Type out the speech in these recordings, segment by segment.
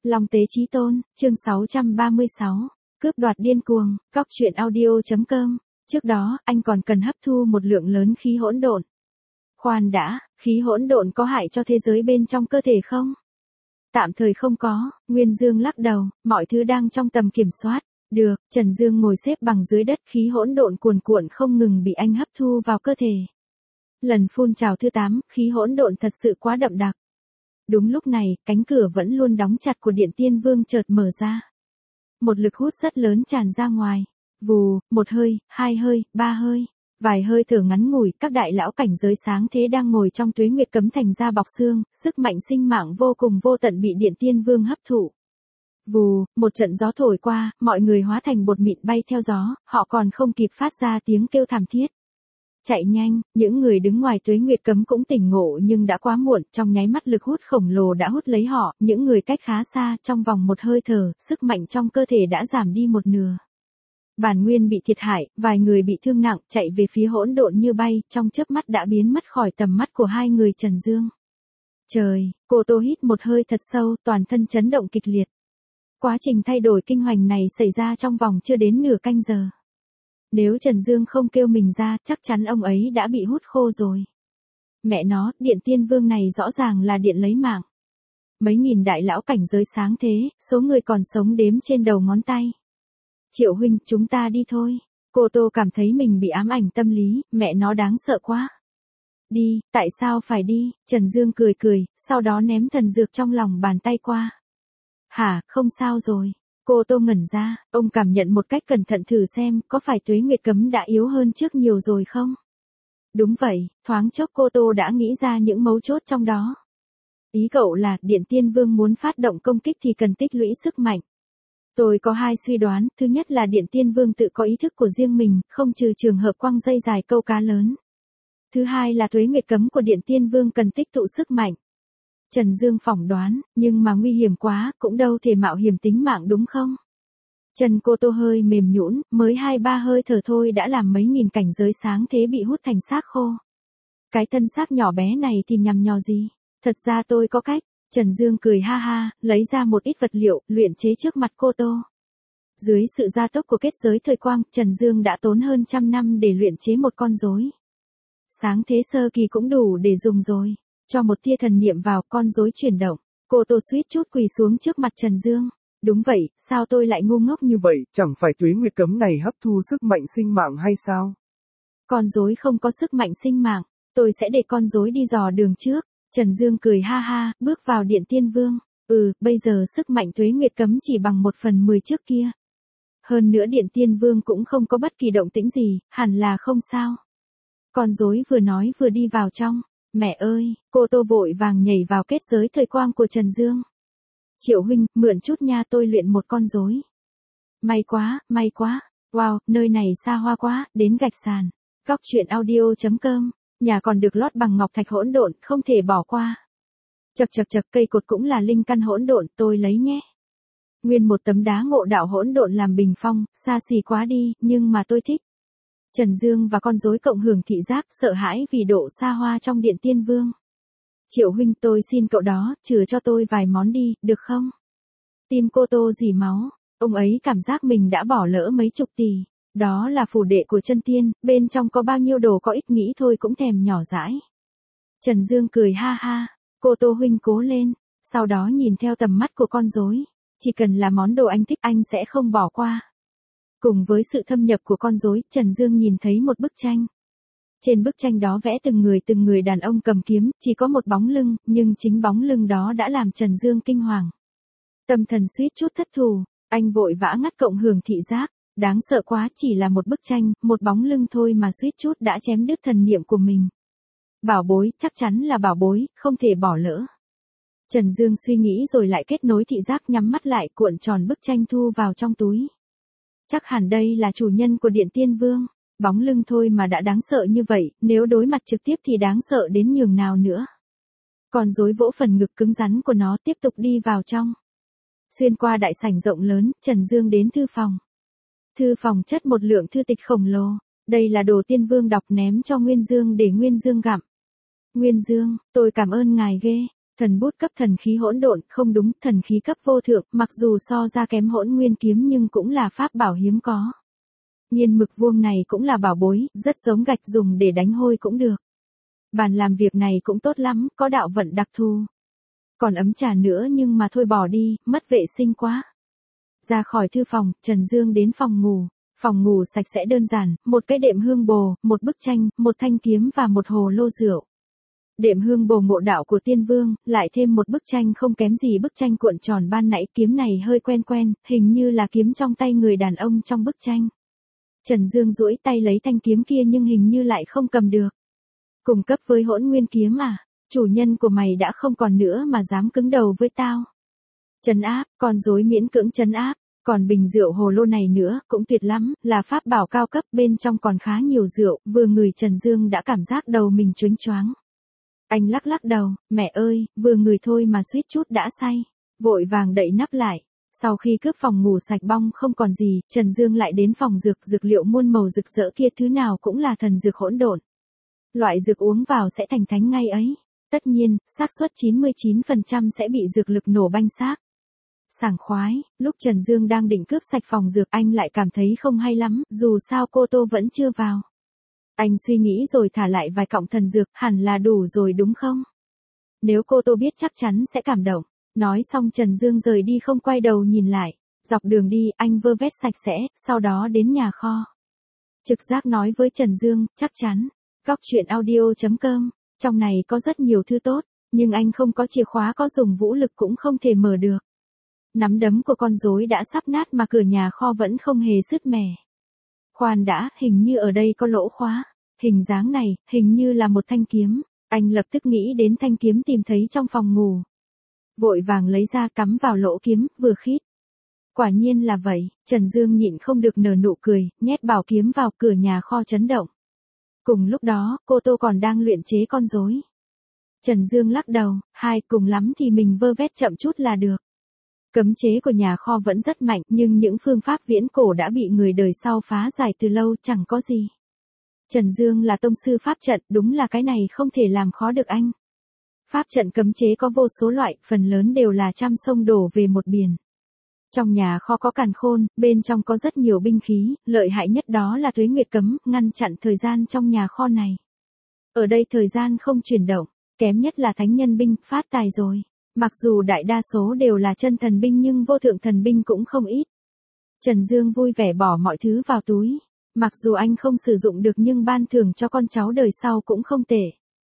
Long Tế Chí Tôn, chương 636, cướp đoạt điên cuồng, Cóc Truyện Audio.com. Trước đó, anh còn cần hấp thu một lượng lớn khí hỗn độn. Khoan đã, khí hỗn độn có hại cho thế giới bên trong cơ thể không? Tạm thời không có, Nguyên Dương lắc đầu, mọi thứ đang trong tầm kiểm soát. Được, Trần Dương ngồi xếp bằng dưới đất, khí hỗn độn cuồn cuộn không ngừng bị anh hấp thu vào cơ thể. Lần phun trào thứ 8, khí hỗn độn thật sự quá đậm đặc. Đúng lúc này, cánh cửa vẫn luôn đóng chặt của Điện Tiên Vương chợt mở ra. Một lực hút rất lớn tràn ra ngoài. Vù, một hơi, hai hơi, ba hơi. Vài hơi thở ngắn ngủi, các đại lão cảnh giới sáng thế đang ngồi trong tuế nguyệt cấm thành ra bọc xương, sức mạnh sinh mạng vô cùng vô tận bị Điện Tiên Vương hấp thụ. Vù, một trận gió thổi qua, mọi người hóa thành bột mịn bay theo gió, họ còn không kịp phát ra tiếng kêu thảm thiết. Chạy nhanh, những người đứng ngoài tuế nguyệt cấm cũng tỉnh ngộ nhưng đã quá muộn, trong nháy mắt lực hút khổng lồ đã hút lấy họ, những người cách khá xa, trong vòng một hơi thở, sức mạnh trong cơ thể đã giảm đi một nửa. Bản Nguyên bị thiệt hại, vài người bị thương nặng, chạy về phía hỗn độn như bay, trong chớp mắt đã biến mất khỏi tầm mắt của hai người Trần Dương. Trời, cô Tô hít một hơi thật sâu, toàn thân chấn động kịch liệt. Quá trình thay đổi kinh hoàng này xảy ra trong vòng chưa đến nửa canh giờ. Nếu Trần Dương không kêu mình ra, chắc chắn ông ấy đã bị hút khô rồi. Mẹ nó, Điện Tiên Vương này rõ ràng là điện lấy mạng. Mấy nghìn đại lão cảnh giới sáng thế, số người còn sống đếm trên đầu ngón tay. Triệu huynh, chúng ta đi thôi. Cô Tô cảm thấy mình bị ám ảnh tâm lý, mẹ nó đáng sợ quá. Đi, tại sao phải đi? Trần Dương cười cười, sau đó ném thần dược trong lòng bàn tay qua. Hả, không sao rồi. Cô Tô ngẩn ra, ông cảm nhận một cách cẩn thận thử xem, có phải tuế nguyệt cấm đã yếu hơn trước nhiều rồi không? Đúng vậy, thoáng chốc cô Tô đã nghĩ ra những mấu chốt trong đó. Ý cậu là, Điện Tiên Vương muốn phát động công kích thì cần tích lũy sức mạnh. Tôi có hai suy đoán, thứ nhất là Điện Tiên Vương tự có ý thức của riêng mình, không trừ trường hợp quăng dây dài câu cá lớn. Thứ hai là tuế nguyệt cấm của Điện Tiên Vương cần tích tụ sức mạnh. Trần Dương phỏng đoán, nhưng mà nguy hiểm quá, cũng đâu thể mạo hiểm tính mạng đúng không? Chân cô Tô hơi mềm nhũn, mới 2-3 hơi thở thôi đã làm mấy nghìn cảnh giới sáng thế bị hút thành xác khô. Cái thân xác nhỏ bé này thì nhằm nhò gì? Thật ra tôi có cách. Trần Dương cười ha ha, lấy ra một ít vật liệu, luyện chế trước mặt cô Tô. Dưới sự gia tốc của kết giới thời quang, Trần Dương đã tốn hơn 100 năm để luyện chế một con rối. Sáng thế sơ kỳ cũng đủ để dùng rồi. Cho một tia thần niệm vào, con rối chuyển động. Cô Tô suýt chút quỳ xuống trước mặt Trần Dương. Đúng vậy, sao tôi lại ngu ngốc như vậy? Chẳng phải tuế nguyệt cấm này hấp thu sức mạnh sinh mạng hay sao? Con rối không có sức mạnh sinh mạng, tôi sẽ để con rối đi dò đường trước. Trần Dương cười ha ha, bước vào Điện Tiên Vương. Bây giờ sức mạnh tuế nguyệt cấm chỉ bằng 1/10 trước kia. Hơn nữa Điện Tiên Vương cũng không có bất kỳ động tĩnh gì, hẳn là không sao. Con rối vừa nói vừa đi vào trong. Mẹ ơi, cô Tô vội vàng nhảy vào kết giới thời quang của Trần Dương. Triệu huynh, mượn chút nha, tôi luyện một con rối. May quá, may quá. Wow, nơi này xa hoa quá, đến gạch sàn. Cóc Truyện Audio.com. Nhà còn được lót bằng ngọc thạch hỗn độn, không thể bỏ qua. Chậc chậc chậc, cây cột cũng là linh căn hỗn độn, tôi lấy nhé. Nguyên một tấm đá ngộ đạo hỗn độn làm bình phong, xa xỉ quá đi, nhưng mà tôi thích. Trần Dương và con rối cộng hưởng thị giác, sợ hãi vì độ xa hoa trong Điện Tiên Vương. Triệu huynh, tôi xin cậu đó, chừa cho tôi vài món đi, được không? Tim cô Tô rỉ máu, ông ấy cảm giác mình đã bỏ lỡ mấy chục tỷ. Đó là phủ đệ của chân tiên, bên trong có bao nhiêu đồ có ích nghĩ thôi cũng thèm nhỏ dãi. Trần Dương cười ha ha, cô Tô huynh cố lên, sau đó nhìn theo tầm mắt của con rối. Chỉ cần là món đồ anh thích anh sẽ không bỏ qua. Cùng với sự thâm nhập của con rối, Trần Dương nhìn thấy một bức tranh. Trên bức tranh đó vẽ từng người đàn ông cầm kiếm, chỉ có một bóng lưng, nhưng chính bóng lưng đó đã làm Trần Dương kinh hoàng. Tâm thần suýt chút thất thủ, anh vội vã ngắt cộng hưởng thị giác. Đáng sợ quá, chỉ là một bức tranh, một bóng lưng thôi mà suýt chút đã chém đứt thần niệm của mình. Bảo bối, chắc chắn là bảo bối, không thể bỏ lỡ. Trần Dương suy nghĩ rồi lại kết nối thị giác, nhắm mắt lại, cuộn tròn bức tranh thu vào trong túi. Chắc hẳn đây là chủ nhân của Điện Tiên Vương. Bóng lưng thôi mà đã đáng sợ như vậy, nếu đối mặt trực tiếp thì đáng sợ đến nhường nào nữa. Còn rối vỗ phần ngực cứng rắn của nó, tiếp tục đi vào trong. Xuyên qua đại sảnh rộng lớn, Trần Dương đến thư phòng. Thư phòng chất một lượng thư tịch khổng lồ. Đây là đồ Tiên Vương đọc ném cho Nguyên Dương để Nguyên Dương gặm. Nguyên Dương, tôi cảm ơn ngài ghê. Thần bút cấp thần khí hỗn độn, không đúng, thần khí cấp vô thượng, mặc dù so ra kém Hỗn Nguyên kiếm nhưng cũng là pháp bảo hiếm có. Nhiên mực vuông này cũng là bảo bối, rất giống gạch dùng để đánh hôi cũng được. Bàn làm việc này cũng tốt lắm, có đạo vận đặc thù. Còn ấm trà nữa nhưng mà thôi bỏ đi, mất vệ sinh quá. Ra khỏi thư phòng, Trần Dương đến phòng ngủ. Phòng ngủ sạch sẽ đơn giản, một cái đệm hương bồ, một bức tranh, một thanh kiếm và một hồ lô rượu. Đệm hương bồ mộ đạo của tiên vương, lại thêm một bức tranh không kém gì bức tranh cuộn tròn ban nãy, kiếm này hơi quen quen, hình như là kiếm trong tay người đàn ông trong bức tranh. Trần Dương duỗi tay lấy thanh kiếm kia nhưng hình như lại không cầm được. Cùng cấp với Hỗn Nguyên kiếm à, chủ nhân của mày đã không còn nữa mà dám cứng đầu với tao. Trấn áp, con rối miễn cưỡng trấn áp, còn bình rượu hồ lô này nữa, cũng tuyệt lắm, là pháp bảo cao cấp, bên trong còn khá nhiều rượu, vừa ngửi Trần Dương đã cảm giác đầu mình choáng choáng. Anh lắc lắc đầu, mẹ ơi, vừa ngửi thôi mà suýt chút đã say, vội vàng đậy nắp lại. Sau khi cướp phòng ngủ sạch bong không còn gì, Trần Dương lại đến phòng dược liệu muôn màu rực rỡ kia, thứ nào cũng là thần dược hỗn độn. Loại dược uống vào sẽ thành thánh ngay ấy. Tất nhiên, xác suất 99% sẽ bị dược lực nổ banh xác. Sảng khoái, lúc Trần Dương đang định cướp sạch phòng dược, anh lại cảm thấy không hay lắm, dù sao cô Tô vẫn chưa vào. Anh suy nghĩ rồi thả lại vài cọng thần dược, hẳn là đủ rồi đúng không? Nếu cô Tô biết chắc chắn sẽ cảm động. Nói xong Trần Dương rời đi không quay đầu nhìn lại. Dọc đường đi, anh vơ vét sạch sẽ, sau đó đến nhà kho. Trực giác nói với Trần Dương, chắc chắn. Góc truyện audio.com, trong này có rất nhiều thứ tốt, nhưng anh không có chìa khóa, có dùng vũ lực cũng không thể mở được. Nắm đấm của con rối đã sắp nát mà cửa nhà kho vẫn không hề sứt mẻ. Khoan đã, hình như ở đây có lỗ khóa. Hình dáng này, hình như là một thanh kiếm. Anh lập tức nghĩ đến thanh kiếm tìm thấy trong phòng ngủ. Vội vàng lấy ra cắm vào lỗ kiếm, vừa khít. Quả nhiên là vậy, Trần Dương nhịn không được nở nụ cười, nhét bảo kiếm vào, cửa nhà kho chấn động. Cùng lúc đó, cô Tô còn đang luyện chế con rối. Trần Dương lắc đầu, cùng lắm thì mình vơ vét chậm chút là được. Cấm chế của nhà kho vẫn rất mạnh, nhưng những phương pháp viễn cổ đã bị người đời sau phá giải từ lâu, chẳng có gì. Trần Dương là tông sư pháp trận, đúng là cái này không thể làm khó được anh. Pháp trận cấm chế có vô số loại, phần lớn đều là trăm sông đổ về một biển. Trong nhà kho có càn khôn, bên trong có rất nhiều binh khí, lợi hại nhất đó là tuế nguyệt cấm, ngăn chặn thời gian trong nhà kho này. Ở đây thời gian không chuyển động, kém nhất là thánh nhân binh, phát tài rồi. Mặc dù đại đa số đều là chân thần binh nhưng vô thượng thần binh cũng không ít. Trần Dương vui vẻ bỏ mọi thứ vào túi. Mặc dù anh không sử dụng được nhưng ban thưởng cho con cháu đời sau cũng không tệ.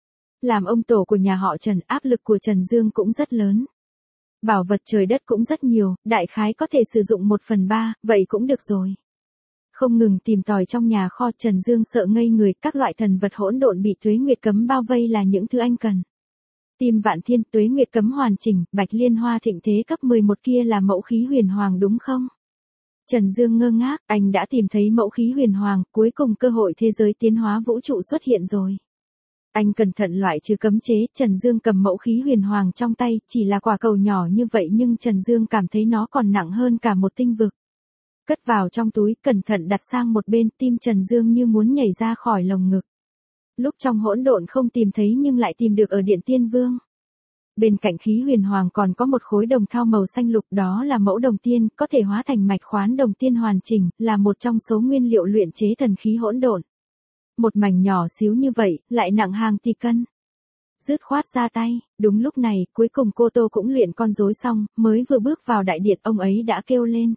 Làm ông tổ của nhà họ Trần, áp lực của Trần Dương cũng rất lớn. Bảo vật trời đất cũng rất nhiều, đại khái có thể sử dụng 1/3, vậy cũng được rồi. Không ngừng tìm tòi trong nhà kho, Trần Dương sợ ngây người, các loại thần vật hỗn độn bị tuế nguyệt cấm bao vây là những thứ anh cần. Tim vạn thiên, tuế nguyệt cấm hoàn chỉnh, bạch liên hoa thịnh thế cấp 11 kia là mẫu khí huyền hoàng đúng không? Trần Dương ngơ ngác, anh đã tìm thấy mẫu khí huyền hoàng, cuối cùng cơ hội thế giới tiến hóa vũ trụ xuất hiện rồi. Anh cẩn thận loại trừ cấm chế, Trần Dương cầm mẫu khí huyền hoàng trong tay, chỉ là quả cầu nhỏ như vậy nhưng Trần Dương cảm thấy nó còn nặng hơn cả một tinh vực. Cất vào trong túi, cẩn thận đặt sang một bên, tim Trần Dương như muốn nhảy ra khỏi lồng ngực. Lúc trong hỗn độn không tìm thấy nhưng lại tìm được ở Điện Tiên Vương. Bên cạnh khí huyền hoàng còn có một khối đồng thau màu xanh lục, đó là mẫu đồng tiên, có thể hóa thành mạch khoán đồng tiên hoàn chỉnh, là một trong số nguyên liệu luyện chế thần khí hỗn độn. Một mảnh nhỏ xíu như vậy, lại nặng hàng tỷ cân. Dứt khoát ra tay, đúng lúc này, cuối cùng cô Tô cũng luyện con rối xong, mới vừa bước vào đại điện ông ấy đã kêu lên.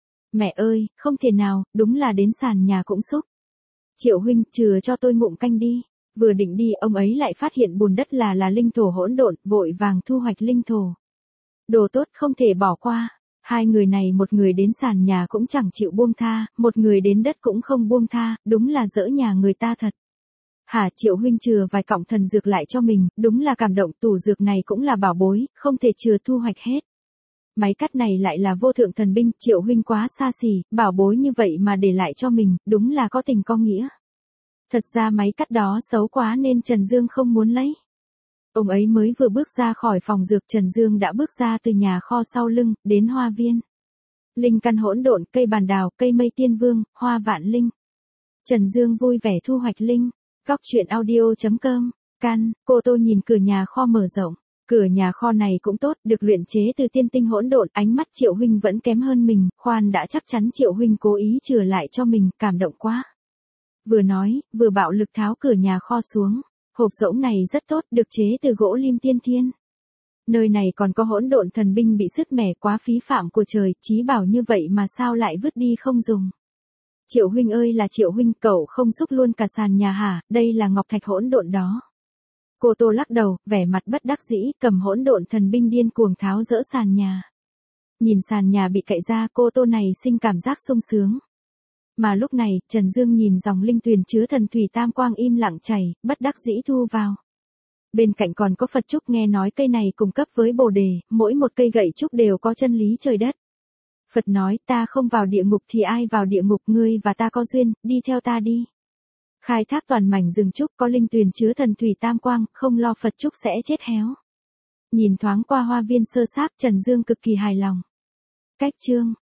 Mẹ ơi, không thể nào, đúng là đến sàn nhà cũng xúc. Triệu huynh, chừa cho tôi ngụm canh đi. Vừa định đi, ông ấy lại phát hiện bùn đất là linh thổ hỗn độn, vội vàng thu hoạch linh thổ. Đồ tốt không thể bỏ qua. Hai người này, một người đến sàn nhà cũng chẳng chịu buông tha, một người đến đất cũng không buông tha, đúng là dỡ nhà người ta thật. Hả, Triệu huynh chừa vài cọng thần dược lại cho mình, đúng là cảm động, tủ dược này cũng là bảo bối, không thể chừa thu hoạch hết. Máy cắt này lại là vô thượng thần binh, Triệu huynh quá xa xỉ, bảo bối như vậy mà để lại cho mình, đúng là có tình có nghĩa. Thật ra máy cắt đó xấu quá nên Trần Dương không muốn lấy. Ông ấy mới vừa bước ra khỏi phòng dược, Trần Dương đã bước ra từ nhà kho sau lưng, đến hoa viên. Linh căn hỗn độn, cây bàn đào, cây mây tiên vương, hoa vạn linh. Trần Dương vui vẻ thu hoạch linh. Góc truyện audio.com, căn, cô Tô nhìn cửa nhà kho mở rộng. Cửa nhà kho này cũng tốt, được luyện chế từ tiên tinh hỗn độn, ánh mắt Triệu huynh vẫn kém hơn mình, khoan đã, chắc chắn Triệu huynh cố ý chừa lại cho mình, cảm động quá. Vừa nói, vừa bạo lực tháo cửa nhà kho xuống. Hộp rỗng này rất tốt, được chế từ gỗ lim tiên thiên. Nơi này còn có hỗn độn thần binh bị sứt mẻ, quá phí phạm của trời, chí bảo như vậy mà sao lại vứt đi không dùng. Triệu huynh ơi là Triệu huynh, cậu không xúc luôn cả sàn nhà hả, đây là ngọc thạch hỗn độn đó. Cô Tô lắc đầu, vẻ mặt bất đắc dĩ, cầm hỗn độn thần binh điên cuồng tháo dỡ sàn nhà. Nhìn sàn nhà bị cạy ra, cô Tô này sinh cảm giác sung sướng. Mà lúc này, Trần Dương nhìn dòng linh tuyền chứa thần thủy tam quang im lặng chảy, bất đắc dĩ thu vào. Bên cạnh còn có Phật trúc, nghe nói cây này cùng cấp với Bồ đề, mỗi một cây gậy trúc đều có chân lý trời đất. Phật nói, ta không vào địa ngục thì ai vào địa ngục, ngươi và ta có duyên, đi theo ta đi. Khai thác toàn mảnh rừng trúc có linh tuyền chứa thần thủy tam quang, không lo Phật trúc sẽ chết héo. Nhìn thoáng qua hoa viên sơ xác, Trần Dương cực kỳ hài lòng. Cách chương